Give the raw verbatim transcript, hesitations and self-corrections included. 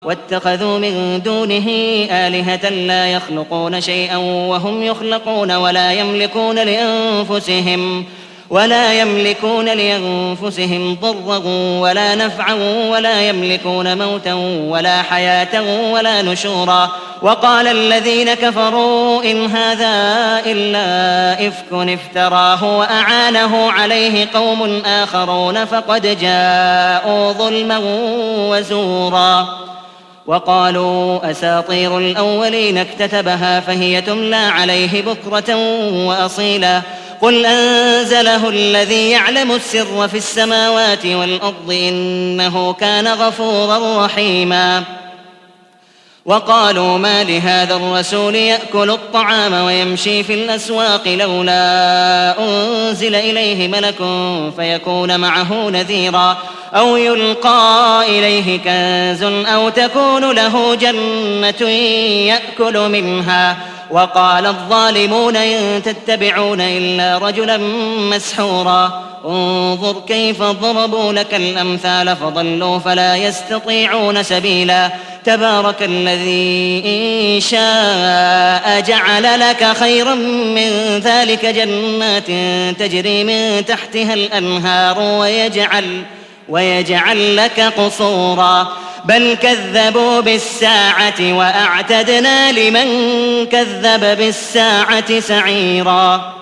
واتخذوا من دونه آلهة لا يخلقون شيئا وهم يخلقون ولا يملكون لأنفسهم ولا يملكون لأنفسهم ضرا ولا نفعا ولا يملكون موتا ولا حياة ولا نشورا. وقال الذين كفروا إن هذا إلا إفك افتراه وأعانه عليه قوم آخرون فقد جاءوا ظلما وزورا. وقالوا أساطير الأولين اكتتبها فهي تملى عليه بكرة وأصيلا. قل أنزله الذي يعلم السر في السماوات والأرض إنه كان غفورا رحيما. وقالوا ما لهذا الرسول يأكل الطعام ويمشي في الأسواق لولا أنزل إليه ملك فيكون معه نذيرا أو يلقى إليه كنز أو تكون له جنة يأكل منها. وقال الظالمون إن تتبعون إلا رجلا مسحورا. انظر كيف ضربوا لك الأمثال فضلوا فلا يستطيعون سبيلا. تبارك الذي إن شاء جعل لك خيرا من ذلك جنات تجري من تحتها الأنهار ويجعل, ويجعل لك قصورا. بل كذبوا بالساعة وأعتدنا لمن كذب بالساعة سعيرا.